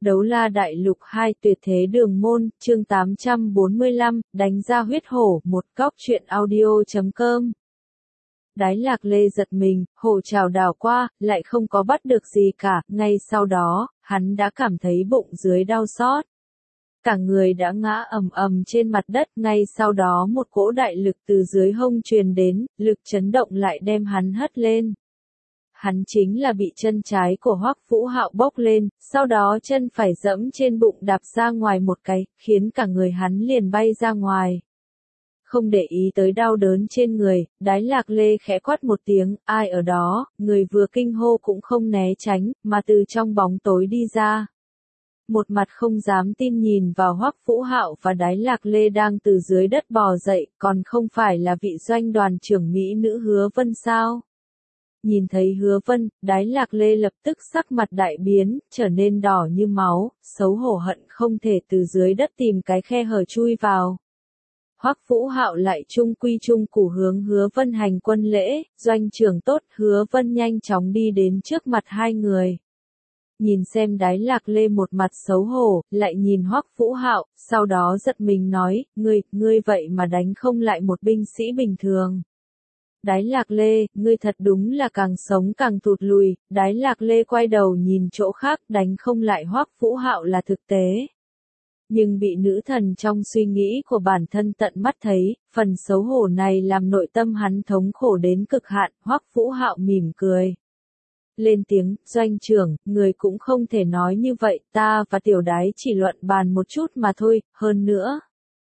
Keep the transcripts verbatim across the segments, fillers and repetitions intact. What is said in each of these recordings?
Đấu la đại lục hai tuyệt thế đường môn, chương tám trăm bốn mươi lăm, đánh ra huyết hổ, một góc truyện audio chấm com. Đái Lạc Lê giật mình, hổ trảo đảo qua, lại không có bắt được gì cả, ngay sau đó, hắn đã cảm thấy bụng dưới đau xót. Cả người đã ngã ầm ầm trên mặt đất, ngay sau đó một cỗ đại lực từ dưới hông truyền đến, lực chấn động lại đem hắn hất lên. Hắn chính là bị chân trái của Hoắc Vũ Hạo bốc lên, sau đó chân phải dẫm trên bụng đạp ra ngoài một cái, khiến cả người hắn liền bay ra ngoài. Không để ý tới đau đớn trên người, Đái Lạc Lê khẽ quát một tiếng, ai ở đó, người vừa kinh hô cũng không né tránh, mà từ trong bóng tối đi ra. Một mặt không dám tin nhìn vào Hoắc Vũ Hạo và Đái Lạc Lê đang từ dưới đất bò dậy, còn không phải là vị doanh đoàn trưởng mỹ nữ Hứa Vân sao? Nhìn thấy Hứa Vân, Đái Lạc Lê lập tức sắc mặt đại biến, trở nên đỏ như máu, xấu hổ hận không thể từ dưới đất tìm cái khe hở chui vào. Hoắc Vũ Hạo lại trung quy trung củ hướng Hứa Vân hành quân lễ, doanh trưởng tốt, Hứa Vân nhanh chóng đi đến trước mặt hai người. Nhìn xem Đái Lạc Lê một mặt xấu hổ, lại nhìn Hoắc Vũ Hạo, sau đó giật mình nói, ngươi, ngươi vậy mà đánh không lại một binh sĩ bình thường. Đái Lạc Lê, ngươi thật đúng là càng sống càng tụt lùi, Đái Lạc Lê quay đầu nhìn chỗ khác, đánh không lại Hoắc Vũ Hạo là thực tế. Nhưng bị nữ thần trong suy nghĩ của bản thân tận mắt thấy, phần xấu hổ này làm nội tâm hắn thống khổ đến cực hạn, Hoắc Vũ Hạo mỉm cười. Lên tiếng, doanh trưởng, người cũng không thể nói như vậy, ta và tiểu Đái chỉ luận bàn một chút mà thôi, hơn nữa.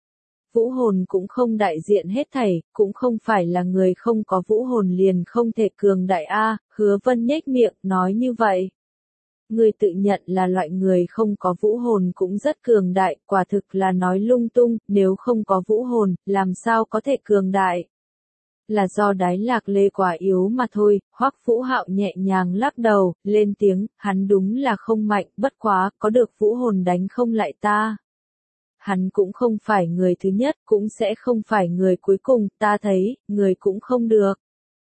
Vũ hồn cũng không đại diện hết thảy, cũng không phải là người không có vũ hồn liền không thể cường đại a. Hứa Vân nhếch miệng, nói như vậy. Người tự nhận là loại người không có vũ hồn cũng rất cường đại, quả thực là nói lung tung, nếu không có vũ hồn, làm sao có thể cường đại. Là do Đái Lạc Lê quá yếu mà thôi. Hoắc Vũ Hạo nhẹ nhàng lắc đầu, lên tiếng, hắn đúng là không mạnh, bất quá, có được vũ hồn đánh không lại ta. Hắn cũng không phải người thứ nhất, cũng sẽ không phải người cuối cùng, ta thấy, người cũng không được.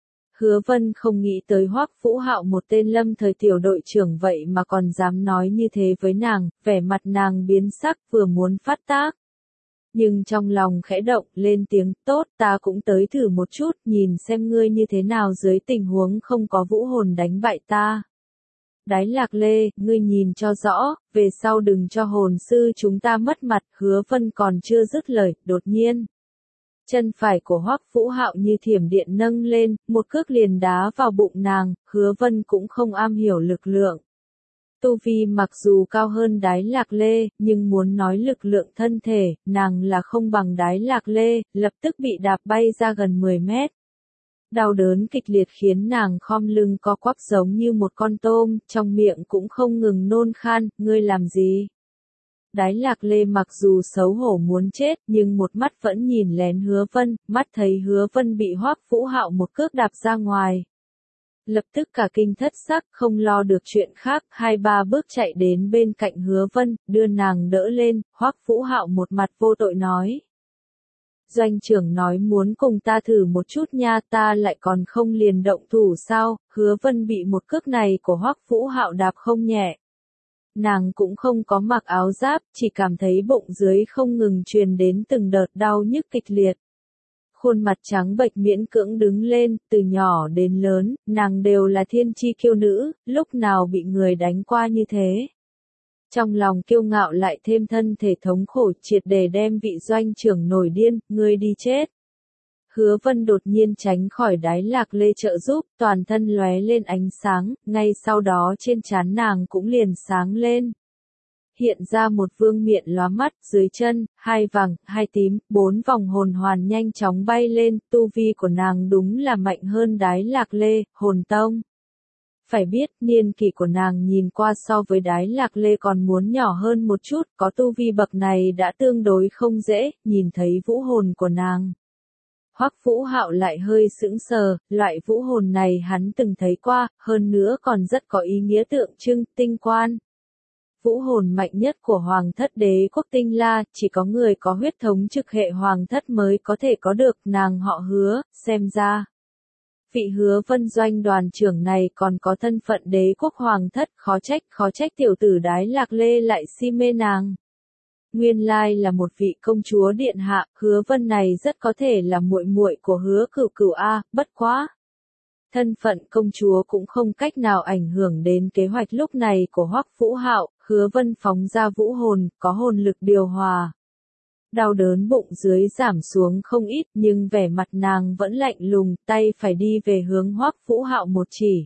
Hứa Vân không nghĩ tới Hoắc Vũ Hạo một tên lâm thời tiểu đội trưởng vậy mà còn dám nói như thế với nàng, vẻ mặt nàng biến sắc vừa muốn phát tác. Nhưng trong lòng khẽ động, lên tiếng, tốt, ta cũng tới thử một chút, nhìn xem ngươi như thế nào dưới tình huống không có vũ hồn đánh bại ta. Đái Lạc Lê, ngươi nhìn cho rõ, về sau đừng cho hồn sư chúng ta mất mặt, Hứa Vân còn chưa dứt lời, đột nhiên. Chân phải của Hoắc Vũ Hạo như thiểm điện nâng lên, một cước liền đá vào bụng nàng, Hứa Vân cũng không am hiểu lực lượng. Tu vi mặc dù cao hơn Đái Lạc Lê, nhưng muốn nói lực lượng thân thể, nàng là không bằng Đái Lạc Lê, lập tức bị đạp bay ra gần mười mét. Đau đớn kịch liệt khiến nàng khom lưng co quắp giống như một con tôm, trong miệng cũng không ngừng nôn khan, ngươi làm gì? Đái Lạc Lê mặc dù xấu hổ muốn chết, nhưng một mắt vẫn nhìn lén Hứa Vân, mắt thấy Hứa Vân bị Hoắc Vũ Hạo một cước đạp ra ngoài. Lập tức cả kinh thất sắc, không lo được chuyện khác, hai ba bước chạy đến bên cạnh Hứa Vân, đưa nàng đỡ lên, Hoắc Vũ Hạo một mặt vô tội nói. Doanh trưởng nói muốn cùng ta thử một chút nha, ta lại còn không liền động thủ sao? Hứa Vân bị một cước này của Hoắc Vũ Hạo đạp không nhẹ. Nàng cũng không có mặc áo giáp, chỉ cảm thấy bụng dưới không ngừng truyền đến từng đợt đau nhức kịch liệt. Khuôn mặt trắng bệch miễn cưỡng đứng lên, từ nhỏ đến lớn, nàng đều là thiên chi kiêu nữ, lúc nào bị người đánh qua như thế. Trong lòng kiêu ngạo lại thêm thân thể thống khổ, triệt để đem vị doanh trưởng nổi điên, ngươi đi chết. Hứa Vân đột nhiên tránh khỏi Đái Lạc Lê trợ giúp, toàn thân lóe lên ánh sáng, ngay sau đó trên trán nàng cũng liền sáng lên. Hiện ra một vương miện lóa mắt, dưới chân, hai vàng, hai tím, bốn vòng hồn hoàn nhanh chóng bay lên, tu vi của nàng đúng là mạnh hơn Đái Lạc Lê, hồn tông. Phải biết, niên kỷ của nàng nhìn qua so với Đái Lạc Lê còn muốn nhỏ hơn một chút, có tu vi bậc này đã tương đối không dễ, nhìn thấy vũ hồn của nàng. Hoắc Vũ Hạo lại hơi sững sờ, loại vũ hồn này hắn từng thấy qua, hơn nữa còn rất có ý nghĩa tượng trưng, tinh quan. Vũ hồn mạnh nhất của Hoàng thất đế quốc Tinh La, chỉ có người có huyết thống trực hệ Hoàng thất mới có thể có được, nàng họ Hứa, xem ra. Vị Hứa Vân doanh đoàn trưởng này còn có thân phận đế quốc hoàng thất, khó trách, khó trách tiểu tử Đái Lạc Lê lại si mê nàng. Nguyên lai là một vị công chúa điện hạ, Hứa Vân này rất có thể là muội muội của Hứa Cửu Cửu a, bất quá. Thân phận công chúa cũng không cách nào ảnh hưởng đến kế hoạch lúc này của Hoắc Vũ Hạo, Hứa Vân phóng ra vũ hồn, có hồn lực điều hòa. Đau đớn bụng dưới giảm xuống không ít, nhưng vẻ mặt nàng vẫn lạnh lùng, tay phải đi về hướng Hoắc Vũ Hạo một chỉ.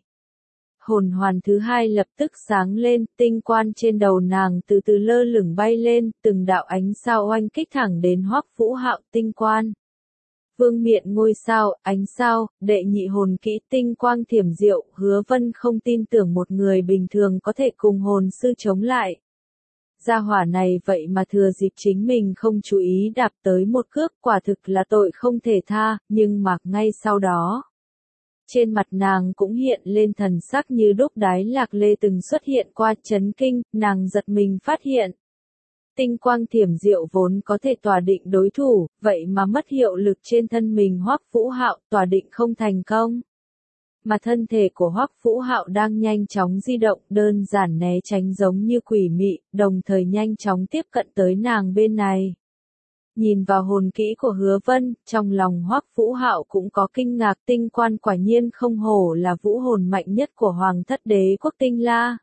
Hồn hoàn thứ hai lập tức sáng lên, tinh quan trên đầu nàng từ từ lơ lửng bay lên, từng đạo ánh sao oanh kích thẳng đến Hoắc Vũ Hạo tinh quan. Vương miện ngôi sao, ánh sao, đệ nhị hồn kỹ tinh quang thiểm diệu, Hứa Vân không tin tưởng một người bình thường có thể cùng hồn sư chống lại. Gia hỏa này vậy mà thừa dịp chính mình không chú ý đạp tới một cước, quả thực là tội không thể tha, nhưng mà ngay sau đó. Trên mặt nàng cũng hiện lên thần sắc như đúc. Đái Lạc Lê từng xuất hiện qua, chấn kinh, nàng giật mình phát hiện. Tinh quang thiểm diệu vốn có thể tỏa định đối thủ, vậy mà mất hiệu lực trên thân mình Hoắc Vũ Hạo, tỏa định không thành công. Mà thân thể của Hoắc Vũ Hạo đang nhanh chóng di động, đơn giản né tránh giống như quỷ mị, đồng thời nhanh chóng tiếp cận tới nàng bên này. Nhìn vào hồn kỹ của Hứa Vân, trong lòng Hoắc Vũ Hạo cũng có kinh ngạc, tinh quan quả nhiên không hổ là vũ hồn mạnh nhất của Hoàng thất đế quốc Tinh La.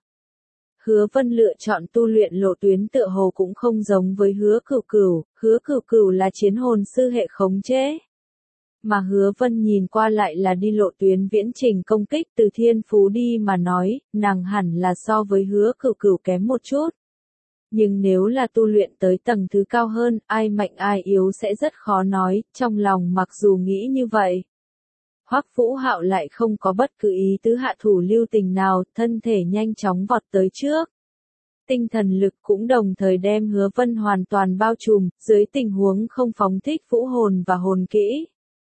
Hứa Vân lựa chọn tu luyện lộ tuyến tựa hồ cũng không giống với Hứa Cửu Cửu, Hứa Cửu Cửu là chiến hồn sư hệ khống chế. Mà Hứa Vân nhìn qua lại là đi lộ tuyến viễn trình công kích, từ thiên phú đi mà nói, nàng hẳn là so với Hứa Cửu Cửu kém một chút. Nhưng nếu là tu luyện tới tầng thứ cao hơn, ai mạnh ai yếu sẽ rất khó nói, trong lòng mặc dù nghĩ như vậy. Hoắc Vũ Hạo lại không có bất cứ ý tứ hạ thủ lưu tình nào, thân thể nhanh chóng vọt tới trước. Tinh thần lực cũng đồng thời đem Hứa Vân hoàn toàn bao trùm, dưới tình huống không phóng thích vũ hồn và hồn kỹ.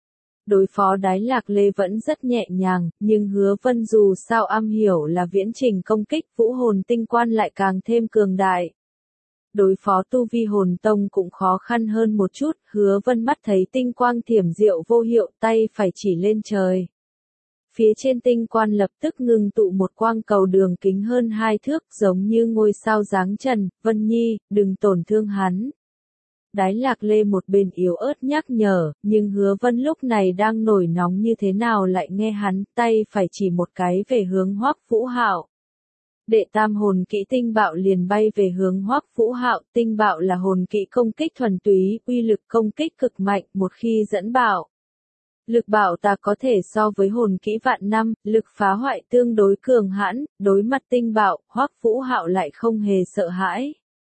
Đối phó Đái Lạc Lê vẫn rất nhẹ nhàng, nhưng Hứa Vân dù sao am hiểu là viễn trình công kích, vũ hồn tinh quan lại càng thêm cường đại. Đối phó tu vi hồn tông cũng khó khăn hơn một chút, Hứa Vân mắt thấy tinh quang thiểm diệu vô hiệu, tay phải chỉ lên trời. Phía trên tinh quan lập tức ngưng tụ một quang cầu đường kính hơn hai thước, giống như ngôi sao giáng trần, Vân Nhi, đừng tổn thương hắn. Đái Lạc Lê một bên yếu ớt nhắc nhở, nhưng Hứa Vân lúc này đang nổi nóng như thế nào lại nghe hắn, tay phải chỉ một cái về hướng Hoắc Vũ Hạo. Đệ tam hồn kỹ tinh bạo liền bay về hướng Hoắc Vũ Hạo, tinh bạo là hồn kỹ công kích thuần túy, uy lực công kích cực mạnh, một khi dẫn bạo. Lực bạo ta có thể so với hồn kỹ vạn năm, lực phá hoại tương đối cường hãn, đối mặt tinh bạo, Hoắc Vũ Hạo lại không hề sợ hãi.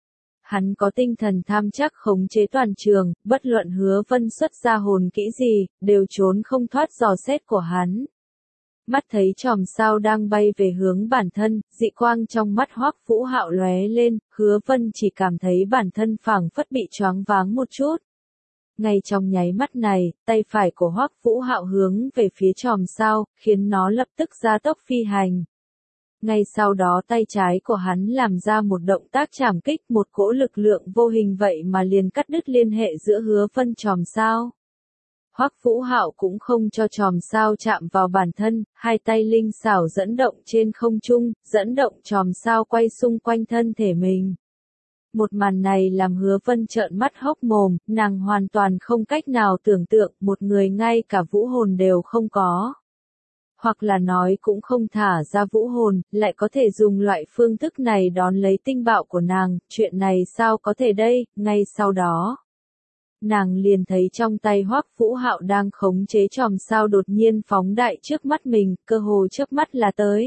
Hắn có tinh thần tham chắc khống chế toàn trường, bất luận Hứa Vân xuất ra hồn kỹ gì, đều trốn không thoát dò xét của hắn. Mắt thấy chòm sao đang bay về hướng bản thân, dị quang trong mắt Hoắc Vũ Hạo lóe lên, Hứa Vân chỉ cảm thấy bản thân phảng phất bị choáng váng một chút. Ngay trong nháy mắt này, tay phải của Hoắc Vũ Hạo hướng về phía chòm sao, khiến nó lập tức gia tốc phi hành. Ngay sau đó tay trái của hắn làm ra một động tác chảm kích, một cỗ lực lượng vô hình vậy mà liền cắt đứt liên hệ giữa Hứa Vân chòm sao. Hoắc Vũ Hạo cũng không cho chòm sao chạm vào bản thân, hai tay linh xảo dẫn động trên không trung, dẫn động chòm sao quay xung quanh thân thể mình. Một màn này làm Hứa Vân trợn mắt hốc mồm, nàng hoàn toàn không cách nào tưởng tượng một người ngay cả vũ hồn đều không có. Hoặc là nói cũng không thả ra vũ hồn, lại có thể dùng loại phương thức này đón lấy tinh bạo của nàng, chuyện này sao có thể đây, ngay sau đó. Nàng liền thấy trong tay Hoắc Vũ Hạo đang khống chế chòm sao đột nhiên phóng đại trước mắt mình, cơ hồ chớp mắt là tới.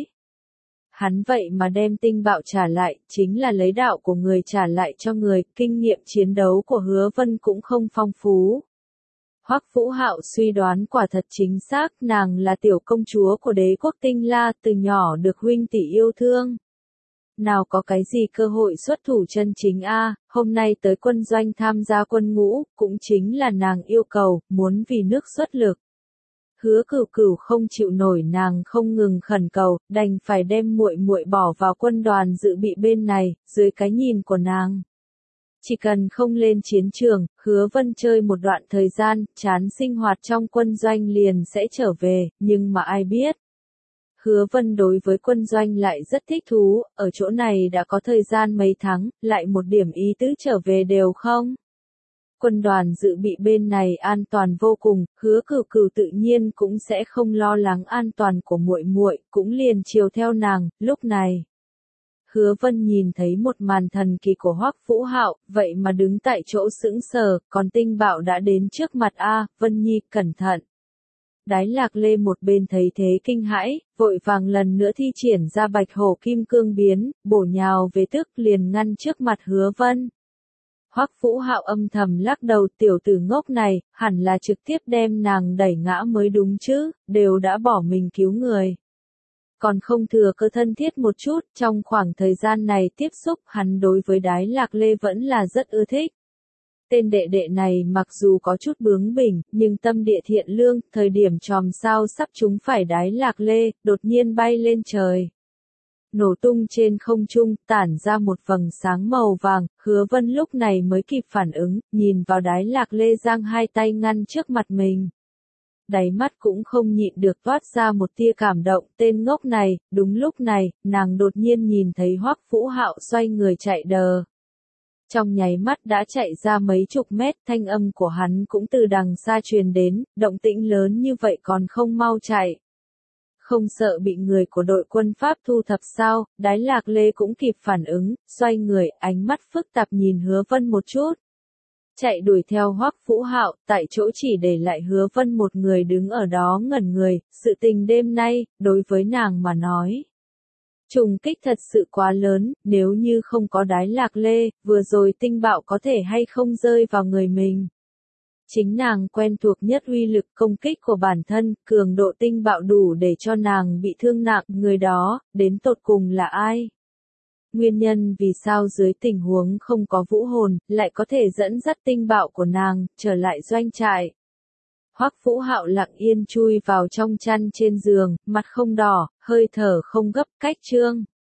Hắn vậy mà đem tinh bạo trả lại, chính là lấy đạo của người trả lại cho người, kinh nghiệm chiến đấu của Hứa Vân cũng không phong phú. Hoắc Vũ Hạo suy đoán quả thật chính xác, nàng là tiểu công chúa của đế quốc Tinh La, từ nhỏ được huynh tỷ yêu thương. Nào có cái gì cơ hội xuất thủ chân chính a, hôm nay tới quân doanh tham gia quân ngũ, cũng chính là nàng yêu cầu, muốn vì nước xuất lực. Hứa Cửu Cửu không chịu nổi nàng không ngừng khẩn cầu, đành phải đem muội muội bỏ vào quân đoàn dự bị bên này, dưới cái nhìn của nàng. Chỉ cần không lên chiến trường, Hứa Vân chơi một đoạn thời gian, chán sinh hoạt trong quân doanh liền sẽ trở về, nhưng mà ai biết. Hứa Vân đối với quân doanh lại rất thích thú, ở chỗ này đã có thời gian mấy tháng, lại một điểm ý tứ trở về đều không. Quân đoàn dự bị bên này an toàn vô cùng, Hứa Cửu Cửu tự nhiên cũng sẽ không lo lắng an toàn của muội muội, cũng liền chiều theo nàng. Lúc này, Hứa Vân nhìn thấy một màn thần kỳ của Hoắc Vũ Hạo, vậy mà đứng tại chỗ sững sờ, còn Tinh Bạo đã đến trước mặt a, Vân Nhi, cẩn thận. Đái Lạc Lê một bên thấy thế kinh hãi, vội vàng lần nữa thi triển ra Bạch Hổ Kim Cương biến, bổ nhào về tức liền ngăn trước mặt Hứa Vân. Hoắc Vũ Hạo âm thầm lắc đầu, tiểu tử ngốc này, hẳn là trực tiếp đem nàng đẩy ngã mới đúng chứ, đều đã bỏ mình cứu người. Còn không thừa cơ thân thiết một chút, trong khoảng thời gian này tiếp xúc hắn đối với Đái Lạc Lê vẫn là rất ưa thích. Tên đệ đệ này mặc dù có chút bướng bỉnh, nhưng tâm địa thiện lương, thời điểm chòm sao sắp trúng phải Đái Lạc Lê, đột nhiên bay lên trời. Nổ tung trên không trung, tản ra một vầng sáng màu vàng, Hứa Vân lúc này mới kịp phản ứng, nhìn vào Đái Lạc Lê giang hai tay ngăn trước mặt mình. Đáy mắt cũng không nhịn được toát ra một tia cảm động, tên ngốc này. Đúng lúc này, nàng đột nhiên nhìn thấy Hoắc Vũ Hạo xoay người chạy đờ. Trong nháy mắt đã chạy ra mấy chục mét, thanh âm của hắn cũng từ đằng xa truyền đến, động tĩnh lớn như vậy còn không mau chạy. Không sợ bị người của đội quân Pháp thu thập sao? Đái Lạc Lê cũng kịp phản ứng, xoay người, ánh mắt phức tạp nhìn Hứa Vân một chút. Chạy đuổi theo Hoắc Vũ Hạo, tại chỗ chỉ để lại Hứa Vân một người đứng ở đó ngẩn người, sự tình đêm nay, đối với nàng mà nói. Trùng kích thật sự quá lớn, nếu như không có Đái Lạc Lê, vừa rồi Tinh Bạo có thể hay không rơi vào người mình. Chính nàng quen thuộc nhất uy lực công kích của bản thân, cường độ Tinh Bạo đủ để cho nàng bị thương nặng, người đó, đến tột cùng là ai? Nguyên nhân vì sao dưới tình huống không có vũ hồn, lại có thể dẫn dắt Tinh Bạo của nàng, trở lại doanh trại. Hoắc Vũ Hạo lặng yên chui vào trong chăn trên giường, mặt không đỏ, hơi thở không gấp, cách chương.